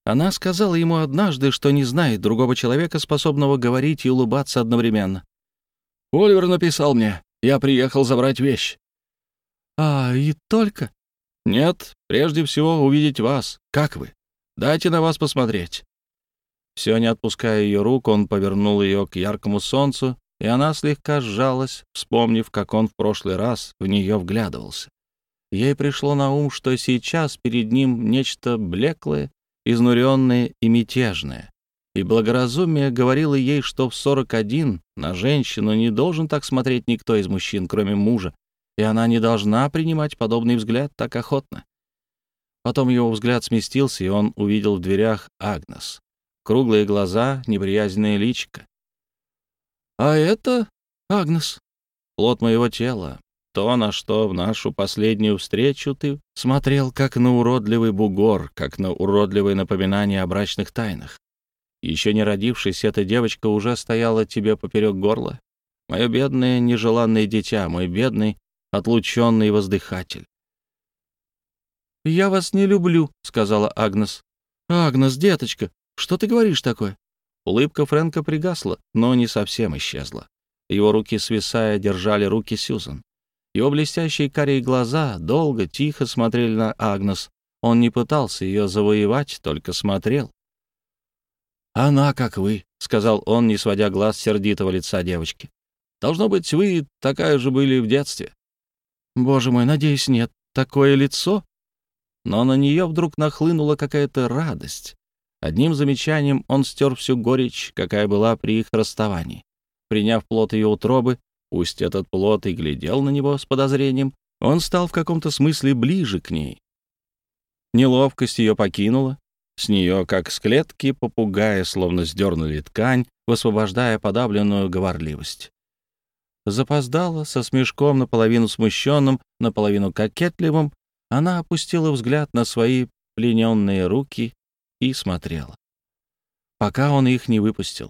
Она сказала ему однажды, что не знает другого человека, способного говорить и улыбаться одновременно. «Оливер написал мне. Я приехал забрать вещь». И только?» «Нет, прежде всего увидеть вас. Как вы? Дайте на вас посмотреть». Все не отпуская ее рук, он повернул ее к яркому солнцу, и она слегка сжалась, вспомнив, как он в прошлый раз в нее вглядывался. Ей пришло на ум, что сейчас перед ним нечто блеклое, изнуренное и мятежное. И благоразумие говорило ей, что в 41 на женщину не должен так смотреть никто из мужчин, кроме мужа, и она не должна принимать подобный взгляд так охотно. Потом его взгляд сместился, и он увидел в дверях Агнес. Круглые глаза, неприязненное личико. «А это, Агнес, плод моего тела, то, на что в нашу последнюю встречу ты смотрел, как на уродливый бугор, как на уродливое напоминание о брачных тайнах. Еще не родившись, эта девочка уже стояла тебе поперек горла. Мое бедное, нежеланное дитя, мой бедный, отлученный воздыхатель». «Я вас не люблю», — сказала Агнес. «Агнес, деточка, что ты говоришь такое?» Улыбка Фрэнка пригасла, но не совсем исчезла. Его руки, свисая, держали руки Сьюзан. Его блестящие карие глаза долго, тихо смотрели на Агнес. Он не пытался ее завоевать, только смотрел. «Она, как вы», — сказал он, не сводя глаз с сердитого лица девочки. «Должно быть, вы такая же были в детстве». «Боже мой, надеюсь, нет. Такое лицо?» Но на нее вдруг нахлынула какая-то радость. Одним замечанием он стер всю горечь, какая была при их расставании. Приняв плод ее утробы, пусть этот плод и глядел на него с подозрением, он стал в каком-то смысле ближе к ней. Неловкость ее покинула. С нее, как с клетки попугая, словно сдернули ткань, высвобождая подавленную говорливость. Запоздала, со смешком наполовину смущенным, наполовину кокетливым, она опустила взгляд на свои плененные руки и смотрела, пока он их не выпустил.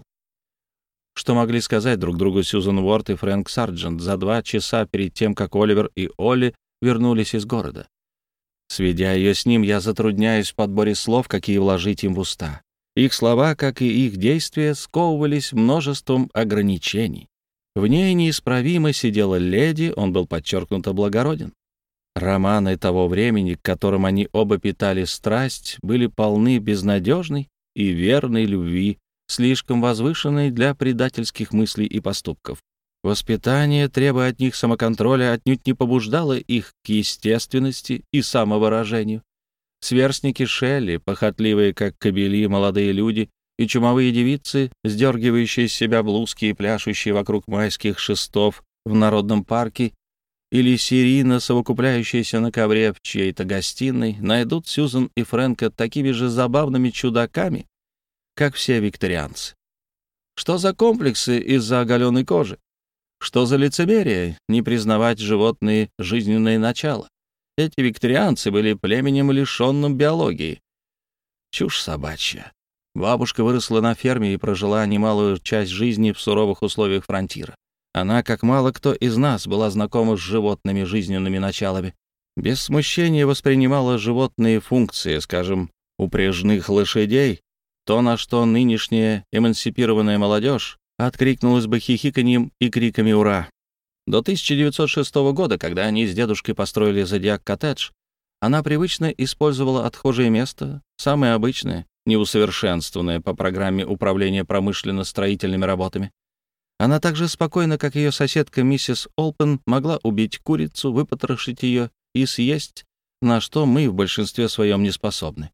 Что могли сказать друг другу Сьюзан Уорд и Фрэнк Сарджент за 2 часа перед тем, как Оливер и Олли вернулись из города? Сведя ее с ним, я затрудняюсь в подборе слов, какие вложить им в уста. Их слова, как и их действия, сковывались множеством ограничений. В ней неисправимо сидела леди, он был подчеркнуто благороден. Романы того времени, к которым они оба питали страсть, были полны безнадежной и верной любви, слишком возвышенной для предательских мыслей и поступков. Воспитание, требуя от них самоконтроля, отнюдь не побуждало их к естественности и самовыражению. Сверстники Шелли, похотливые, как кобели, молодые люди, и чумовые девицы, сдергивающие с себя блузки и пляшущие вокруг майских шестов в народном парке, или Сирина, совокупляющаяся на ковре в чьей-то гостиной, найдут Сьюзан и Фрэнка такими же забавными чудаками, как все викторианцы. Что за комплексы из-за оголенной кожи? Что за лицемерие не признавать животные жизненные начала? Эти викторианцы были племенем, лишенным биологии. Чушь собачья. Бабушка выросла на ферме и прожила немалую часть жизни в суровых условиях фронтира. Она, как мало кто из нас, была знакома с животными жизненными началами. Без смущения воспринимала животные функции, скажем, упряжных лошадей, то, на что нынешняя эмансипированная молодежь откликнулась бы хихиканьем и криками «Ура!». До 1906 года, когда они с дедушкой построили Зодиак-коттедж, она привычно использовала отхожее место, самое обычное, неусовершенствованное по программе управления промышленно-строительными работами. Она так же спокойно, как ее соседка миссис Олпен, могла убить курицу, выпотрошить ее и съесть, на что мы в большинстве своем не способны.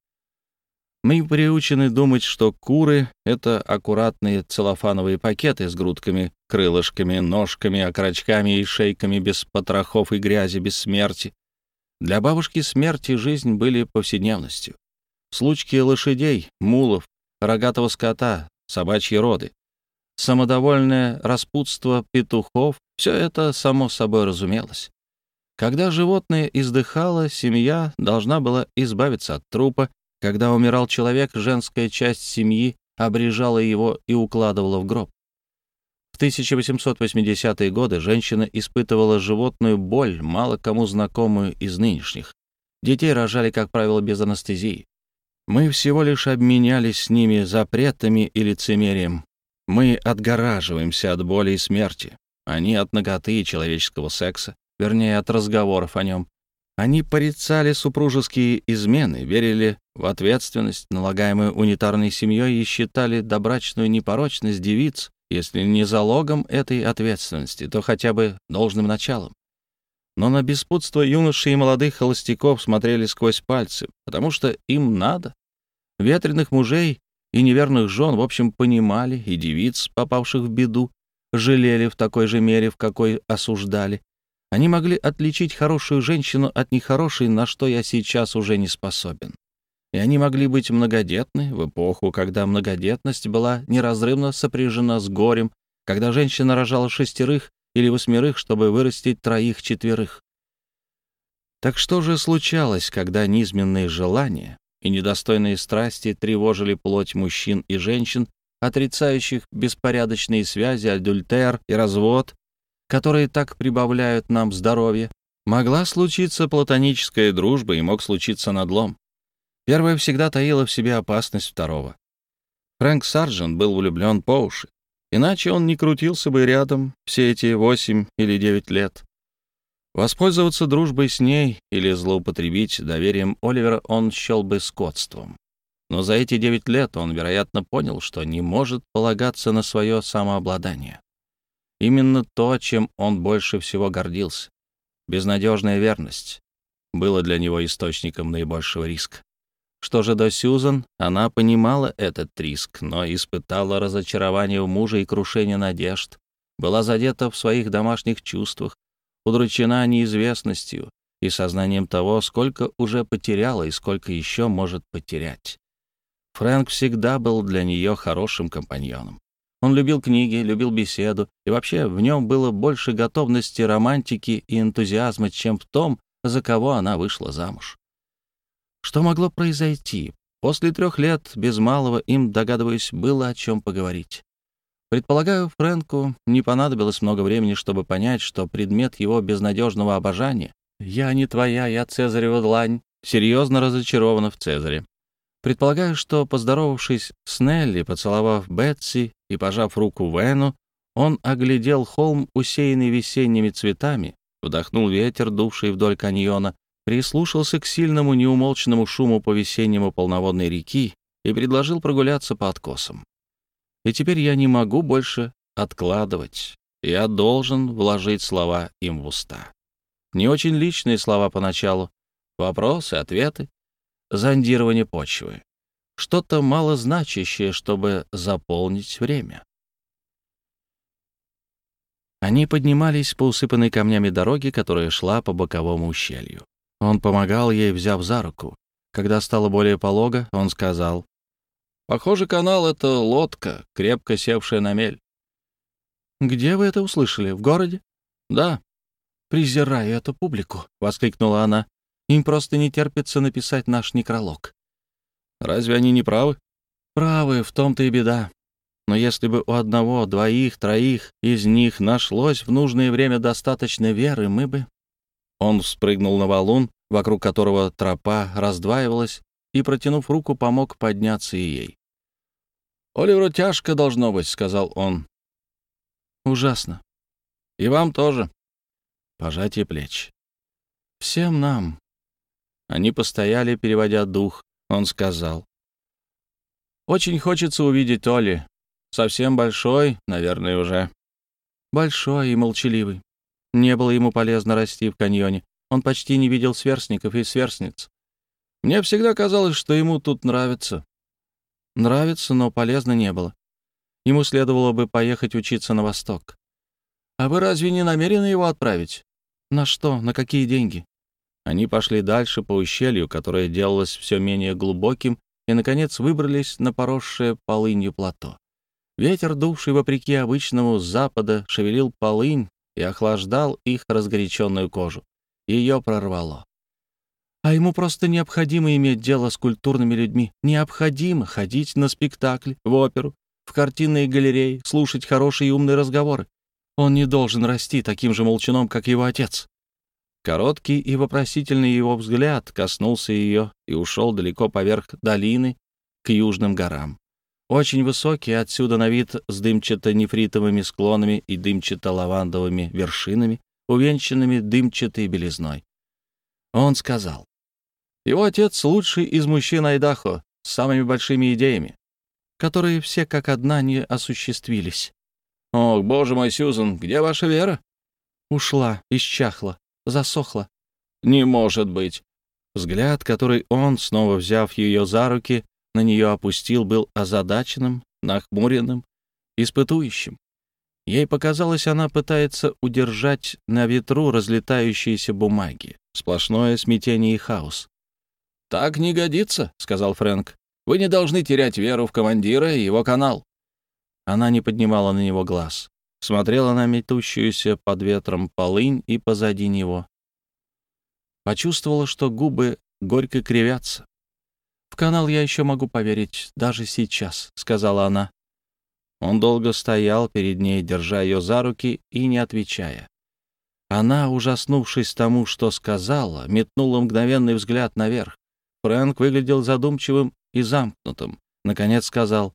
Мы приучены думать, что куры — это аккуратные целлофановые пакеты с грудками, крылышками, ножками, окорочками и шейками без потрохов и грязи, без смерти. Для бабушки смерть и жизнь были повседневностью. Случки лошадей, мулов, рогатого скота, собачьи роды, самодовольное распутство петухов — все это само собой разумелось. Когда животное издыхало, семья должна была избавиться от трупа. Когда умирал человек, женская часть семьи обрежала его и укладывала в гроб. В 1880-е годы женщина испытывала животную боль, мало кому знакомую из нынешних. Детей рожали, как правило, без анестезии. Мы всего лишь обменялись с ними запретами и лицемерием. Мы отгораживаемся от боли и смерти. Они от наготы и человеческого секса, вернее, от разговоров о нем. Они порицали супружеские измены, верили в ответственность, налагаемую унитарной семьей, и считали добрачную непорочность девиц, если не залогом этой ответственности, то хотя бы должным началом. Но на беспутство юношей и молодых холостяков смотрели сквозь пальцы, потому что им надо. Ветреных мужей и неверных жен, в общем, понимали, и девиц, попавших в беду, жалели в такой же мере, в какой осуждали. Они могли отличить хорошую женщину от нехорошей, на что я сейчас уже не способен. И они могли быть многодетны в эпоху, когда многодетность была неразрывно сопряжена с горем, когда женщина рожала 6 или 8, чтобы вырастить 3-4. Так что же случалось, когда низменные желания и недостойные страсти тревожили плоть мужчин и женщин, отрицающих беспорядочные связи, адюльтер и развод, которые так прибавляют нам здоровье? Могла случиться платоническая дружба, и мог случиться надлом. Первое всегда таило в себе опасность второго. Фрэнк Сарджент был влюблен по уши, иначе он не крутился бы рядом все эти 8 или 9 лет. Воспользоваться дружбой с ней или злоупотребить доверием Оливера он счел бы скотством. Но за эти 9 лет он, вероятно, понял, что не может полагаться на свое самообладание. Именно то, чем он больше всего гордился, безнадежная верность, было для него источником наибольшего риска. Что же до Сьюзан, она понимала этот риск, но испытала разочарование в муже и крушение надежд, была задета в своих домашних чувствах, удручена неизвестностью и сознанием того, сколько уже потеряла и сколько еще может потерять. Фрэнк всегда был для нее хорошим компаньоном. Он любил книги, любил беседу, и вообще в нем было больше готовности, романтики и энтузиазма, чем в том, за кого она вышла замуж. Что могло произойти? После 3 лет без малого им, догадываюсь, было о чем поговорить. Предполагаю, Фрэнку не понадобилось много времени, чтобы понять, что предмет его безнадежного обожания «Я не твоя, я Цезарева длань» серьезно разочарована в Цезаре. Предполагаю, что, поздоровавшись с Нелли, поцеловав Бетси и пожав руку Вену, он оглядел холм, усеянный весенними цветами, вдохнул ветер, дувший вдоль каньона, прислушался к сильному неумолчному шуму по весеннему полноводной реки и предложил прогуляться по откосам. И теперь я не могу больше откладывать. Я должен вложить слова им в уста. Не очень личные слова поначалу. Вопросы, ответы, зондирование почвы. Что-то малозначащее, чтобы заполнить время. Они поднимались по усыпанной камнями дороге, которая шла по боковому ущелью. Он помогал ей, взяв за руку. Когда стало более полого, он сказал: «Похоже, канал — это лодка, крепко севшая на мель». «Где вы это услышали? В городе?» «Да». «Презираю эту публику», — воскликнула она. «Им просто не терпится написать наш некролог». «Разве они не правы?» «Правы, в том-то и беда. Но если бы у 1, 2, 3 из них нашлось в нужное время достаточно веры, мы бы...» Он спрыгнул на валун, вокруг которого тропа раздваивалась, и, протянув руку, помог подняться и ей. «Оливеру тяжко должно быть», — сказал он. «Ужасно. И вам тоже». Пожатие плеч. «Всем нам». Они постояли, переводя дух. Он сказал: «Очень хочется увидеть Оли. Совсем большой, наверное, уже». «Большой и молчаливый. Не было ему полезно расти в каньоне. Он почти не видел сверстников и сверстниц. Мне всегда казалось, что ему тут нравится». «Нравится, но полезно не было. Ему следовало бы поехать учиться на восток». «А вы разве не намерены его отправить?» «На что? На какие деньги?» Они пошли дальше по ущелью, которое делалось все менее глубоким, и, наконец, выбрались на поросшее полынью плато. Ветер, дувший вопреки обычному с запада, шевелил полынь и охлаждал их разгоряченную кожу. Ее прорвало. А ему просто необходимо иметь дело с культурными людьми. Необходимо ходить на спектакли, в оперу, в картинные галереи, слушать хорошие и умные разговоры. Он не должен расти таким же молчуном, как его отец. Короткий и вопросительный его взгляд коснулся ее и ушел далеко поверх долины к южным горам. Очень высокие, отсюда на вид с дымчато-нефритовыми склонами и дымчато-лавандовыми вершинами, увенчанными дымчатой белизной. Он сказал: «Его отец — лучший из мужчин Айдахо, с самыми большими идеями, которые все как одна не осуществились». «Ох, боже мой, Сьюзен, где ваша вера?» «Ушла, исчахла, засохла». «Не может быть». Взгляд, который он, снова взяв ее за руки, на нее опустил, был озадаченным, нахмуренным, испытующим. Ей показалось, она пытается удержать на ветру разлетающиеся бумаги. Сплошное смятение и хаос. «Так не годится», — сказал Фрэнк. «Вы не должны терять веру в командира и его канал». Она не поднимала на него глаз. Смотрела на метущуюся под ветром полынь и позади него. Почувствовала, что губы горько кривятся. «В канал я еще могу поверить, даже сейчас», — сказала она. Он долго стоял перед ней, держа ее за руки и не отвечая. Она, ужаснувшись тому, что сказала, метнула мгновенный взгляд наверх. Фрэнк выглядел задумчивым и замкнутым. Наконец сказал: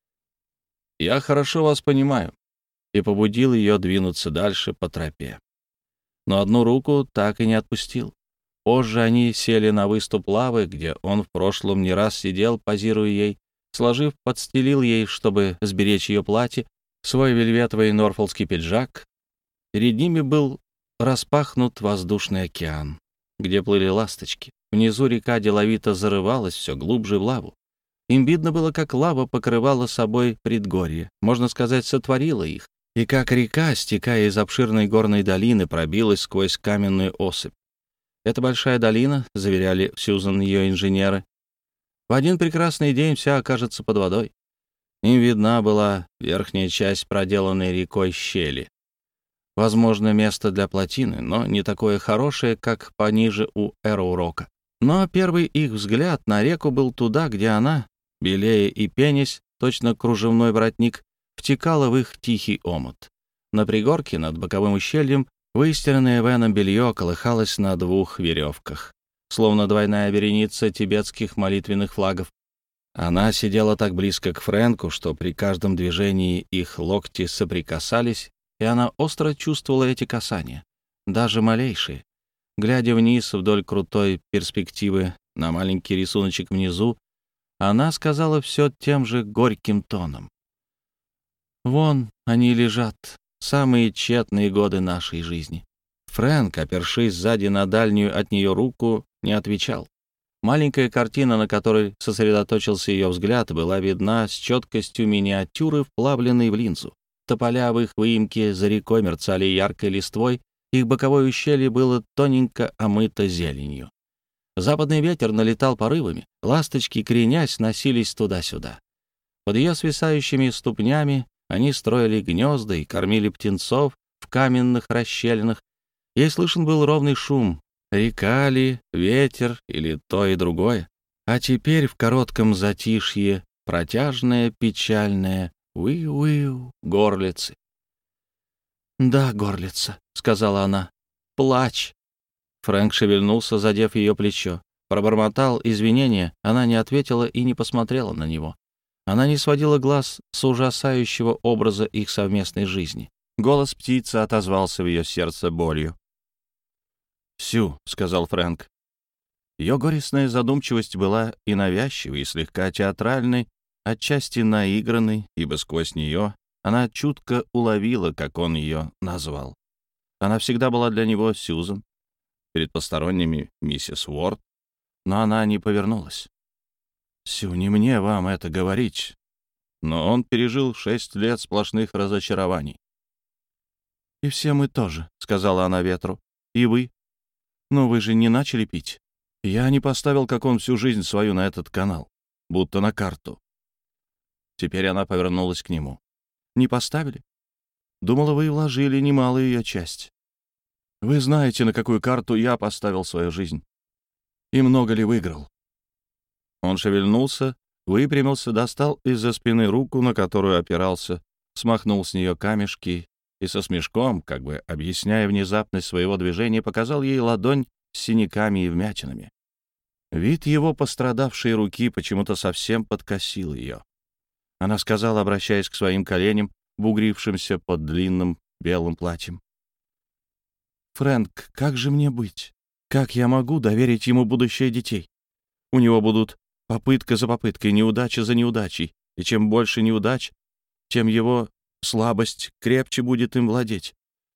«Я хорошо вас понимаю», и побудил ее двинуться дальше по тропе. Но одну руку так и не отпустил. Позже они сели на выступ лавы, где он в прошлом не раз сидел, позируя ей, сложив, подстелил ей, чтобы сберечь ее платье, свой вельветовый норфолкский пиджак. Перед ними был распахнут воздушный океан, где плыли ласточки. Внизу река деловито зарывалась все глубже в лаву. Им видно было, как лава покрывала собой предгорье, можно сказать, сотворила их, и как река, стекая из обширной горной долины, пробилась сквозь каменную осыпь. Это большая долина, заверяли Сьюзан ее инженеры. В один прекрасный день вся окажется под водой. Им видна была верхняя часть проделанной рекой щели. Возможно, место для плотины, но не такое хорошее, как пониже у Эроу-Рока. Но первый их взгляд на реку был туда, где она, белее и пенясь, точно кружевной воротник, втекала в их тихий омут. На пригорке над боковым ущельем выстиранное Веном белье колыхалось на двух веревках, словно двойная вереница тибетских молитвенных флагов. Она сидела так близко к Фрэнку, что при каждом движении их локти соприкасались, и она остро чувствовала эти касания, даже малейшие. Глядя вниз вдоль крутой перспективы на маленький рисуночек внизу, она сказала все тем же горьким тоном: «Вон они лежат, самые тщетные годы нашей жизни». Фрэнк, опершись сзади на дальнюю от нее руку, не отвечал. Маленькая картина, на которой сосредоточился ее взгляд, была видна с четкостью миниатюры, вплавленной в линзу. Тополя в их выемке за рекой мерцали яркой листвой, их боковое ущелье было тоненько омыто зеленью. Западный ветер налетал порывами, ласточки, кренясь, носились туда-сюда. Под ее свисающими ступнями они строили гнезда и кормили птенцов в каменных расщелинах. Ей слышен был ровный шум. Река ли, ветер или то и другое. А теперь в коротком затишье протяжное, печальное «уиу-уиу» горлицы. «Да, горлица», — сказала она, — «плачь». Фрэнк шевельнулся, задев ее плечо. Пробормотал извинения, она не ответила и не посмотрела на него. Она не сводила глаз с ужасающего образа их совместной жизни. Голос птицы отозвался в ее сердце болью. «Сю», — сказал Фрэнк. Ее горестная задумчивость была и навязчивой, и слегка театральной, отчасти наигранной, ибо сквозь нее она чутко уловила, как он ее назвал. Она всегда была для него Сьюзан, перед посторонними миссис Уорд, но она не повернулась. «Сю, не мне вам это говорить», но он пережил 6 лет сплошных разочарований. «И все мы тоже», — сказала она ветру, — «и вы. Но вы же не начали пить. Я не поставил, как он, всю жизнь свою на этот канал, будто на карту». Теперь она повернулась к нему. «Не поставили? Думала, вы вложили немалую ее часть. Вы знаете, на какую карту я поставил свою жизнь. И много ли выиграл?» Он шевельнулся, выпрямился, достал из-за спины руку, на которую опирался, смахнул с нее камешки и со смешком, как бы объясняя внезапность своего движения, показал ей ладонь с синяками и вмятинами. Вид его пострадавшей руки почему-то совсем подкосил ее. Она сказала, обращаясь к своим коленям, бугрившимся под длинным белым платьем: «Фрэнк, как же мне быть? Как я могу доверить ему будущее детей? У него будут попытка за попыткой, неудача за неудачей, и чем больше неудач, тем его слабость крепче будет им владеть.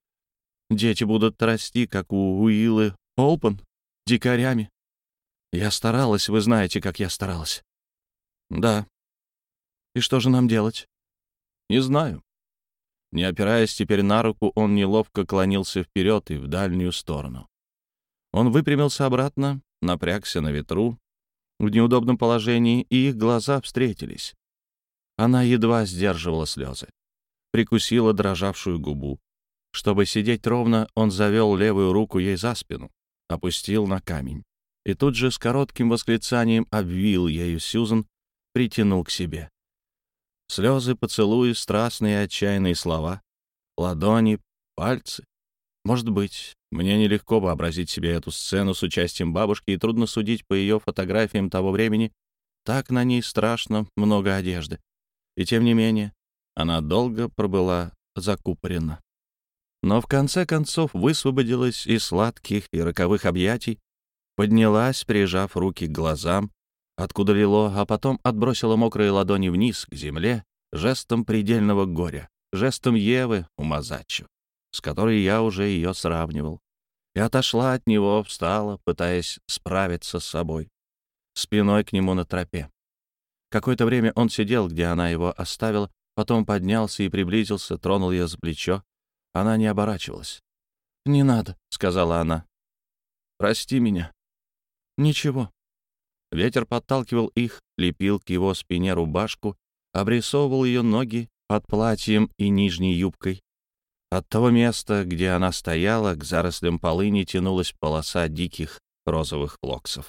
Дети будут расти, как у Уиллы Олпен, дикарями. Я старалась, вы знаете, как я старалась». «Да». «И что же нам делать?» «Не знаю». Не опираясь теперь на руку, он неловко клонился вперед и в дальнюю сторону. Он выпрямился обратно, напрягся на ветру, в неудобном положении, и их глаза встретились. Она едва сдерживала слезы, прикусила дрожавшую губу. Чтобы сидеть ровно, он завел левую руку ей за спину, опустил на камень и тут же с коротким восклицанием обвил ею Сьюзан, притянул к себе. Слезы, поцелуи, страстные и отчаянные слова, ладони, пальцы. Может быть, мне нелегко вообразить себе эту сцену с участием бабушки, и трудно судить по ее фотографиям того времени. Так на ней страшно много одежды. И тем не менее, она долго пробыла закупорена. Но в конце концов высвободилась из сладких и роковых объятий, поднялась, прижав руки к глазам, откуда лило, а потом отбросила мокрые ладони вниз, к земле, жестом предельного горя, жестом Евы у Мазаччо, с которой я уже ее сравнивал, и отошла от него, встала, пытаясь справиться с собой, спиной к нему на тропе. Какое-то время он сидел, где она его оставила, потом поднялся и приблизился, тронул ее за плечо. Она не оборачивалась. «Не надо», — сказала она. «Прости меня». «Ничего». Ветер подталкивал их, лепил к его спине рубашку, обрисовывал ее ноги под платьем и нижней юбкой. От того места, где она стояла, к зарослям полыни тянулась полоса диких розовых флоксов.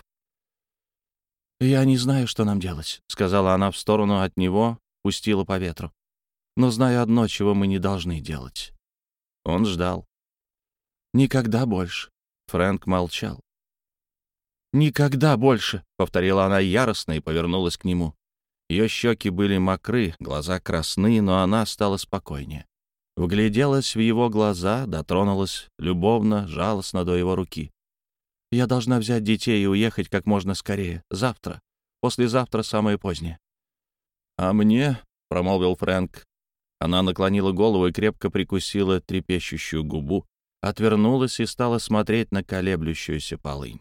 «Я не знаю, что нам делать», — сказала она в сторону от него, пустила по ветру. «Но знаю одно, чего мы не должны делать». Он ждал. «Никогда больше». Фрэнк молчал. «Никогда больше», — повторила она яростно и повернулась к нему. Ее щеки были мокры, глаза красны, но она стала спокойнее. Вгляделась в его глаза, дотронулась любовно, жалостно до его руки. «Я должна взять детей и уехать как можно скорее. Завтра. Послезавтра самое позднее». «А мне?» — промолвил Фрэнк. Она наклонила голову и крепко прикусила трепещущую губу, отвернулась и стала смотреть на колеблющуюся полынь.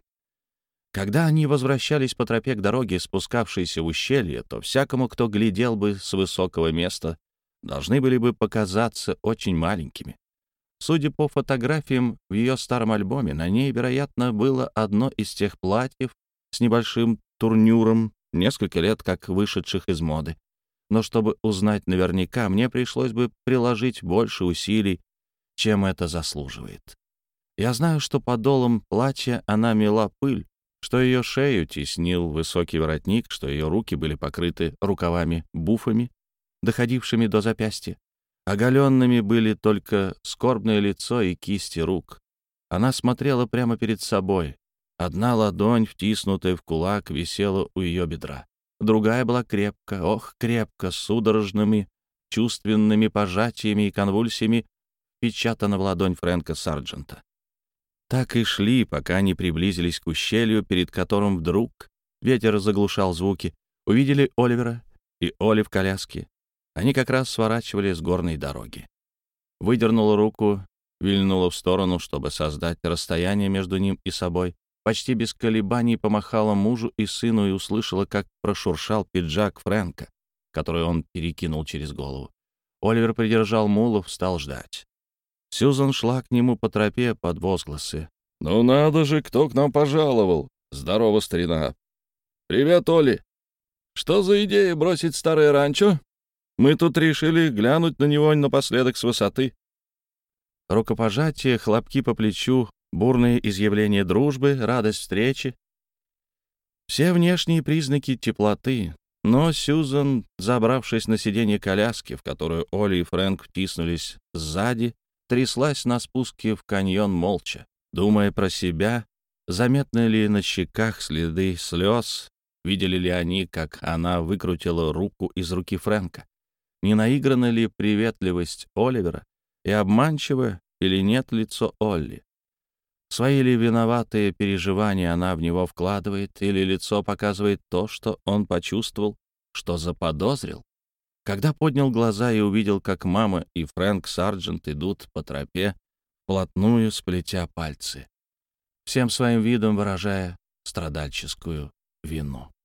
Когда они возвращались по тропе к дороге, спускавшейся в ущелье, то всякому, кто глядел бы с высокого места, должны были бы показаться очень маленькими. Судя по фотографиям в ее старом альбоме, на ней, вероятно, было одно из тех платьев с небольшим турнюром, несколько лет как вышедших из моды. Но чтобы узнать наверняка, мне пришлось бы приложить больше усилий, чем это заслуживает. Я знаю, что подолом платья она мела пыль, что ее шею теснил высокий воротник, что ее руки были покрыты рукавами-буфами, доходившими до запястья. Оголенными были только скорбное лицо и кисти рук. Она смотрела прямо перед собой. Одна ладонь, втиснутая в кулак, висела у ее бедра. Другая была крепко, крепко, с судорожными, чувственными пожатиями и конвульсиями впечатана в ладонь Фрэнка Сарджента. Так и шли, пока не приблизились к ущелью, перед которым вдруг ветер заглушал звуки. Увидели Оливера и Оли в коляске. Они как раз сворачивали с горной дороги. Выдернула руку, вильнула в сторону, чтобы создать расстояние между ним и собой. Почти без колебаний помахала мужу и сыну и услышала, как прошуршал пиджак Фрэнка, который он перекинул через голову. Оливер придержал мулов, стал ждать. Сьюзан шла к нему по тропе под возгласы. «Ну надо же, кто к нам пожаловал! Здорово, старина!» «Привет, Оли! Что за идея бросить старое ранчо? Мы тут решили глянуть на него напоследок с высоты». Рукопожатие, хлопки по плечу, бурные изъявления дружбы, радость встречи. Все внешние признаки теплоты. Но Сьюзан, забравшись на сиденье коляски, в которую Оли и Фрэнк втиснулись сзади, тряслась на спуске в каньон молча, думая про себя, заметны ли на щеках следы слез, видели ли они, как она выкрутила руку из руки Фрэнка, не наиграна ли приветливость Оливера и обманчиво или нет лицо Олли. Свои ли виноватые переживания она в него вкладывает, или лицо показывает то, что он почувствовал, что заподозрил? Когда поднял глаза и увидел, как мама и Фрэнк Сарджент идут по тропе, вплотную сплетя пальцы, всем своим видом выражая страдальческую вину.